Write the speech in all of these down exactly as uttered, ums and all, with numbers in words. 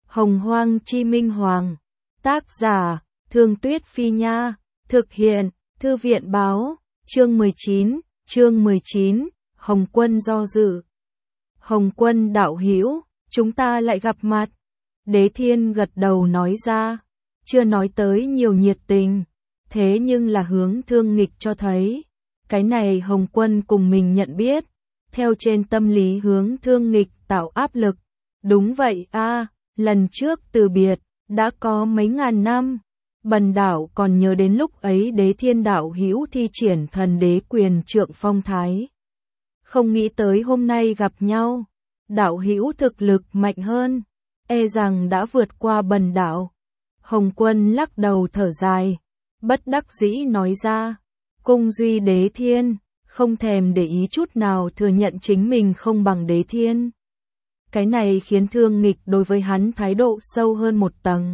Hồng Hoang Chi Minh Hoàng. Tác giả, Thương Tuyết Phi Nha. Thực hiện, Thư viện Báo. Chương mười chín, chương mười chín, Hồng Quân do dự. Hồng Quân đạo hữu, chúng ta lại gặp mặt. Đế Thiên gật đầu nói ra, chưa nói tới nhiều nhiệt tình, thế nhưng là hướng Thương Nghịch cho thấy. Cái này Hồng Quân cùng mình nhận biết, theo trên tâm lý hướng Thương Nghịch tạo áp lực. Đúng vậy a, lần trước từ biệt, đã có mấy ngàn năm. Bần đạo còn nhớ đến lúc ấy Đế Thiên đạo hữu thi triển thần đế quyền trượng phong thái. Không nghĩ tới hôm nay gặp nhau, đạo hữu thực lực mạnh hơn, e rằng đã vượt qua bần đạo. Hồng Quân lắc đầu thở dài, bất đắc dĩ nói ra, cung duy Đế Thiên, không thèm để ý chút nào thừa nhận chính mình không bằng Đế Thiên. Cái này khiến Thương Nghịch đối với hắn thái độ sâu hơn một tầng.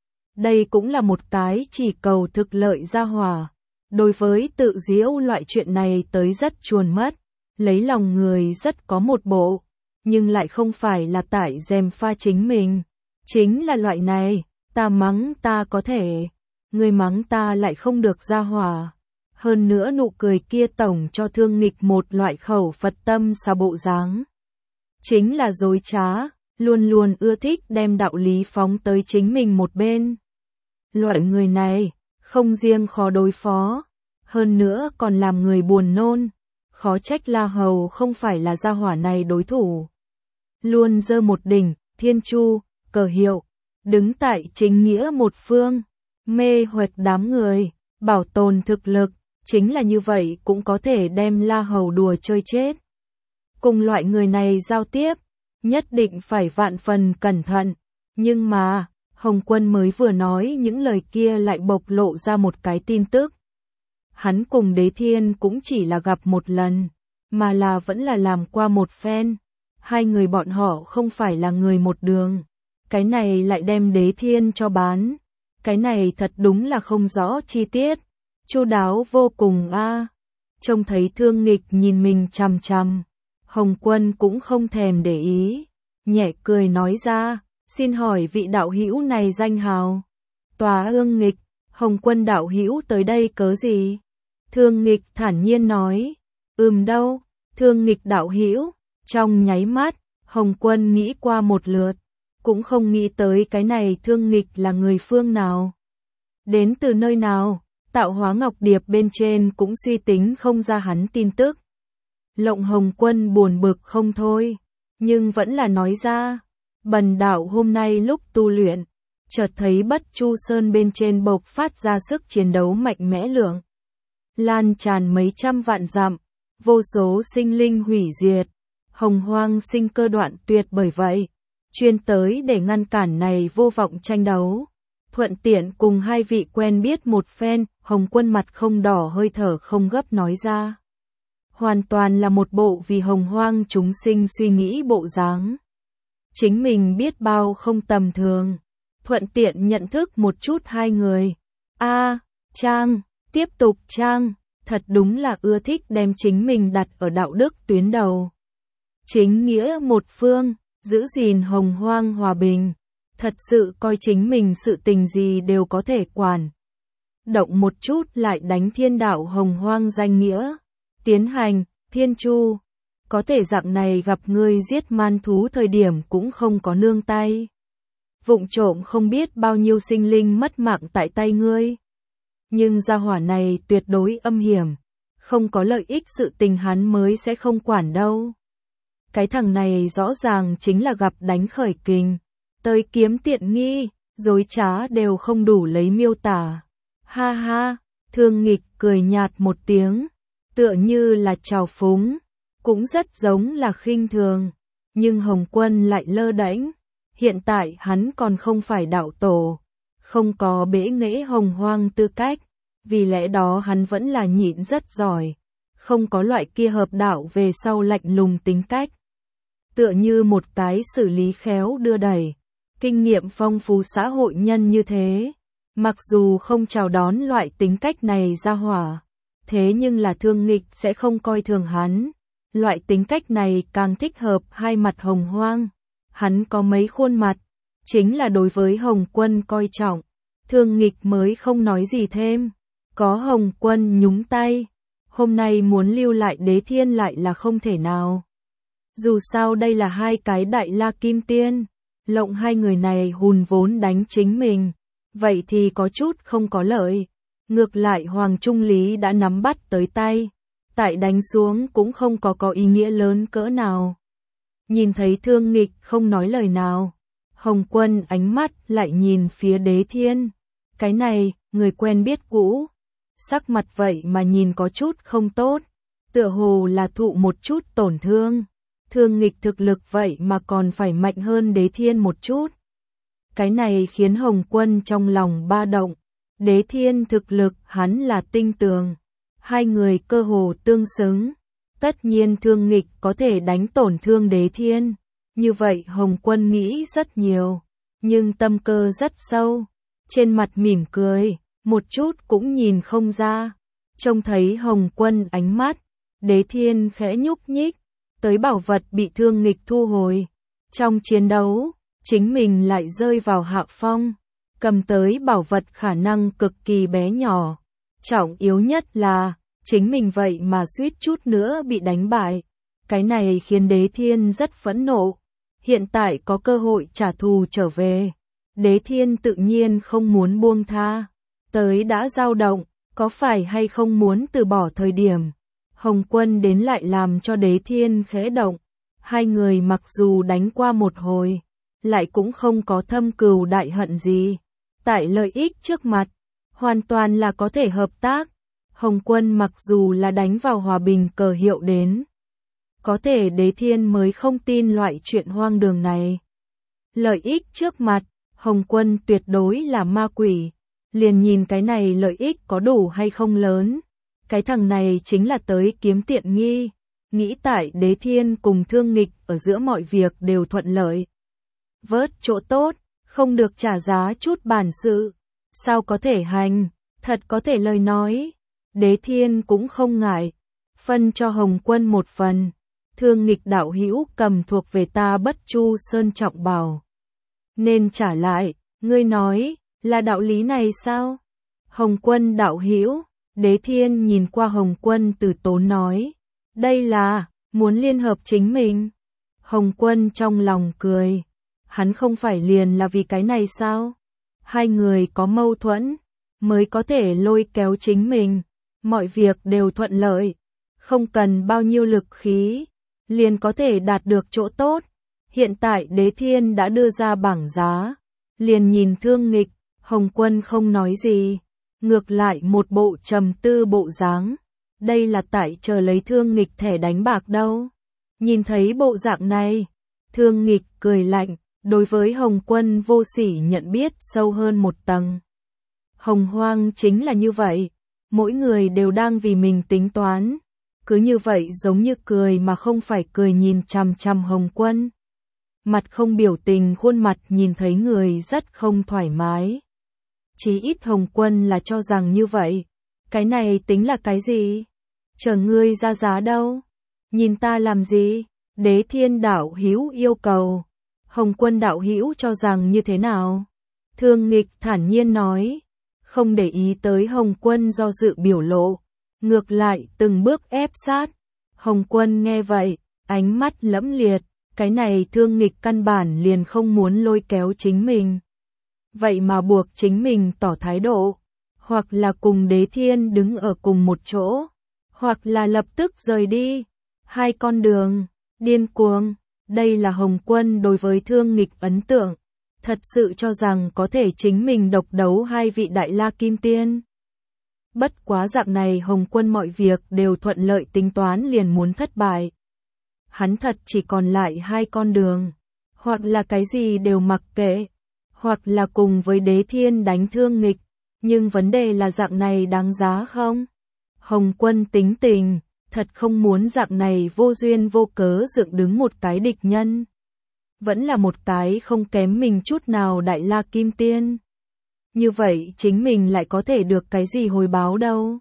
Đây cũng là một cái chỉ cầu thực lợi gia hỏa. Đối với tự diễu loại chuyện này tới rất chuồn mất, lấy lòng người rất có một bộ, nhưng lại không phải là tại gièm pha chính mình. Chính là loại này, ta mắng ta có thể, người mắng ta lại không được gia hỏa. Hơn nữa nụ cười kia tổng cho Thương Nghịch một loại khẩu Phật tâm xà bộ dáng. Chính là dối trá, luôn luôn ưa thích đem đạo lý phóng tới chính mình một bên. Loại người này, không riêng khó đối phó, hơn nữa còn làm người buồn nôn, khó trách La Hầu không phải là gia hỏa này đối thủ. Luôn giơ một đỉnh, thiên chu, cờ hiệu, đứng tại chính nghĩa một phương, mê hoặc đám người, bảo tồn thực lực, chính là như vậy cũng có thể đem La Hầu đùa chơi chết. Cùng loại người này giao tiếp, nhất định phải vạn phần cẩn thận, nhưng mà, Hồng Quân mới vừa nói những lời kia lại bộc lộ ra một cái tin tức. Hắn cùng Đế Thiên cũng chỉ là gặp một lần, mà là vẫn là làm qua một phen. Hai người bọn họ không phải là người một đường. Cái này lại đem Đế Thiên cho bán. Cái này thật đúng là không rõ chi tiết. Chu đáo vô cùng a. Trông thấy Thương Nghịch nhìn mình chằm chằm, Hồng Quân cũng không thèm để ý, nhẹ cười nói ra, xin hỏi vị đạo hữu này danh hào. Tòa Ương Nghịch, Hồng Quân đạo hữu tới đây cớ gì? Thương Nghịch thản nhiên nói, ừm đâu, Thương Nghịch đạo hữu. Trong nháy mắt, Hồng Quân nghĩ qua một lượt, cũng không nghĩ tới cái này Thương Nghịch là người phương nào. Đến từ nơi nào, Tạo Hóa Ngọc Điệp bên trên cũng suy tính không ra hắn tin tức. Lộng Hồng Quân buồn bực không thôi, nhưng vẫn là nói ra, bần đạo hôm nay lúc tu luyện, chợt thấy Bất Chu Sơn bên trên bộc phát ra sức chiến đấu mạnh mẽ lượng, lan tràn mấy trăm vạn dặm, vô số sinh linh hủy diệt, hồng hoang sinh cơ đoạn tuyệt, bởi vậy, chuyên tới để ngăn cản này vô vọng tranh đấu. Thuận tiện cùng hai vị quen biết một phen, Hồng Quân mặt không đỏ hơi thở không gấp nói ra. Hoàn toàn là một bộ vì hồng hoang chúng sinh suy nghĩ bộ dáng. Chính mình biết bao không tầm thường. Thuận tiện nhận thức một chút hai người. A, à, Trang, tiếp tục Trang, thật đúng là ưa thích đem chính mình đặt ở đạo đức tuyến đầu. Chính nghĩa một phương, giữ gìn hồng hoang hòa bình. Thật sự coi chính mình sự tình gì đều có thể quản. Động một chút lại đánh thiên đạo hồng hoang danh nghĩa. Tiến hành, thiên chu. Có thể dạng này gặp ngươi giết man thú thời điểm cũng không có nương tay. Vụng trộm không biết bao nhiêu sinh linh mất mạng tại tay ngươi. Nhưng gia hỏa này tuyệt đối âm hiểm. Không có lợi ích sự tình hắn mới sẽ không quản đâu. Cái thằng này rõ ràng chính là gặp đánh khởi kình. Tới kiếm tiện nghi, dối trá đều không đủ lấy miêu tả. Ha ha, Thương Nghịch cười nhạt một tiếng, tựa như là trào phúng, cũng rất giống là khinh thường. Nhưng Hồng Quân lại lơ đễnh, hiện tại hắn còn không phải đạo tổ, không có bẽ nghễ hồng hoang tư cách, vì lẽ đó hắn vẫn là nhịn rất giỏi, không có loại kia hợp đạo về sau lạnh lùng tính cách. Tựa như một cái xử lý khéo đưa đẩy, kinh nghiệm phong phú xã hội nhân như thế, mặc dù không chào đón loại tính cách này ra hỏa, thế nhưng là Thương Nghịch sẽ không coi thường hắn. Loại tính cách này càng thích hợp hai mặt hồng hoang. Hắn có mấy khuôn mặt, chính là đối với Hồng Quân coi trọng. Thương Nghịch mới không nói gì thêm. Có Hồng Quân nhúng tay, hôm nay muốn lưu lại Đế Thiên lại là không thể nào. Dù sao đây là hai cái đại la kim tiên, lộng hai người này hùn vốn đánh chính mình, vậy thì có chút không có lợi. Ngược lại Hoàng Trung Lý đã nắm bắt tới tay, tại đánh xuống cũng không có có ý nghĩa lớn cỡ nào. Nhìn thấy Thương Nghịch không nói lời nào, Hồng Quân ánh mắt lại nhìn phía Đế Thiên. Cái này, người quen biết cũ, sắc mặt vậy mà nhìn có chút không tốt, tựa hồ là thụ một chút tổn thương. Thương Nghịch thực lực vậy mà còn phải mạnh hơn Đế Thiên một chút. Cái này khiến Hồng Quân trong lòng ba động. Đế Thiên thực lực hắn là tinh tường, hai người cơ hồ tương xứng. Tất nhiên Thương Nghịch có thể đánh tổn thương Đế Thiên. Như vậy Hồng Quân nghĩ rất nhiều, nhưng tâm cơ rất sâu. Trên mặt mỉm cười, một chút cũng nhìn không ra. Trông thấy Hồng Quân ánh mắt, Đế Thiên khẽ nhúc nhích, tới bảo vật bị Thương Nghịch thu hồi. Trong chiến đấu, chính mình lại rơi vào hạ phong, cầm tới bảo vật khả năng cực kỳ bé nhỏ. Trọng yếu nhất là, chính mình vậy mà suýt chút nữa bị đánh bại. Cái này khiến Đế Thiên rất phẫn nộ. Hiện tại có cơ hội trả thù trở về. Đế Thiên tự nhiên không muốn buông tha. Tới đã dao động, có phải hay không muốn từ bỏ thời điểm. Hồng Quân đến lại làm cho Đế Thiên khẽ động. Hai người mặc dù đánh qua một hồi, lại cũng không có thâm cừu đại hận gì. Tại lợi ích trước mặt, hoàn toàn là có thể hợp tác. Hồng Quân mặc dù là đánh vào hòa bình cờ hiệu đến, có thể Đế Thiên mới không tin loại chuyện hoang đường này. Lợi ích trước mặt, Hồng Quân tuyệt đối là ma quỷ. Liền nhìn cái này lợi ích có đủ hay không lớn. Cái thằng này chính là tới kiếm tiện nghi. Nghĩ tại Đế Thiên cùng Thương Nghịch ở giữa mọi việc đều thuận lợi. Vớt chỗ tốt, không được trả giá chút bản sự. Sao có thể hành, thật có thể lời nói. Đế Thiên cũng không ngại, phân cho Hồng Quân một phần. Thương Nghịch đạo hữu cầm thuộc về ta Bất Chu Sơn trọng bảo, nên trả lại. Ngươi nói, là đạo lý này sao? Hồng Quân đạo hữu, Đế Thiên nhìn qua Hồng Quân từ tốn nói, đây là, muốn liên hợp chính mình. Hồng Quân trong lòng cười, hắn không phải liền là vì cái này sao? Hai người có mâu thuẫn, mới có thể lôi kéo chính mình, mọi việc đều thuận lợi, không cần bao nhiêu lực khí, liền có thể đạt được chỗ tốt. Hiện tại Đế Thiên đã đưa ra bảng giá, liền nhìn Thương Nghịch, Hồng Quân không nói gì, ngược lại một bộ trầm tư bộ dáng. Đây là tại chờ lấy Thương Nghịch thẻ đánh bạc đâu. Nhìn thấy bộ dạng này, Thương Nghịch cười lạnh, đối với Hồng Quân vô sỉ nhận biết sâu hơn một tầng. Hồng Hoang chính là như vậy, mỗi người đều đang vì mình tính toán, cứ như vậy giống như cười mà không phải cười nhìn chằm chằm Hồng Quân. Mặt không biểu tình, khuôn mặt nhìn thấy người rất không thoải mái. Chí ít Hồng Quân là cho rằng như vậy. Cái này tính là cái gì? Chờ ngươi ra giá đâu? Nhìn ta làm gì? Đế Thiên đạo hữu yêu cầu. Hồng Quân đạo hữu cho rằng như thế nào? Thương Nghịch thản nhiên nói, không để ý tới Hồng Quân do dự biểu lộ, ngược lại từng bước ép sát. Hồng Quân nghe vậy, ánh mắt lẫm liệt, cái này Thương Nghịch căn bản liền không muốn lôi kéo chính mình. Vậy mà buộc chính mình tỏ thái độ, hoặc là cùng Đế Thiên đứng ở cùng một chỗ, hoặc là lập tức rời đi. Hai con đường, điên cuồng, đây là Hồng Quân đối với Thương Nghịch ấn tượng, thật sự cho rằng có thể chính mình độc đấu hai vị đại la kim tiên. Bất quá dạng này Hồng Quân mọi việc đều thuận lợi, tính toán liền muốn thất bại. Hắn thật chỉ còn lại hai con đường, hoặc là cái gì đều mặc kệ, hoặc là cùng với Đế Thiên đánh Thương Nghịch, nhưng vấn đề là dạng này đáng giá không? Hồng Quân tính tình, thật không muốn dạng này vô duyên vô cớ dựng đứng một cái địch nhân. Vẫn là một cái không kém mình chút nào đại la kim tiên. Như vậy chính mình lại có thể được cái gì hồi báo đâu?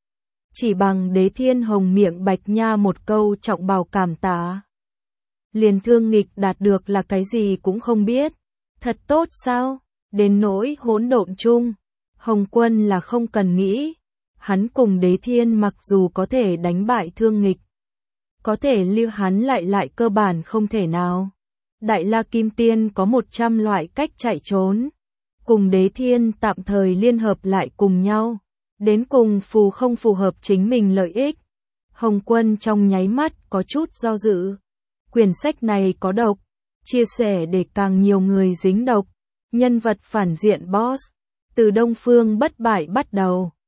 Chỉ bằng Đế Thiên hồng miệng bạch nha một câu trọng bào cảm tạ. Liền Thương Nghịch đạt được là cái gì cũng không biết. Thật tốt sao? Đến nỗi hỗn độn chung, Hồng Quân là không cần nghĩ. Hắn cùng Đế Thiên mặc dù có thể đánh bại Thương Nghịch, có thể lưu hắn lại lại cơ bản không thể nào. Đại La Kim Tiên có một trăm loại cách chạy trốn, cùng Đế Thiên tạm thời liên hợp lại cùng nhau, đến cùng phù không phù hợp chính mình lợi ích. Hồng Quân trong nháy mắt có chút do dự. Quyển sách này có độc, chia sẻ để càng nhiều người dính độc. Nhân vật phản diện boss, từ Đông Phương bất bại bắt đầu,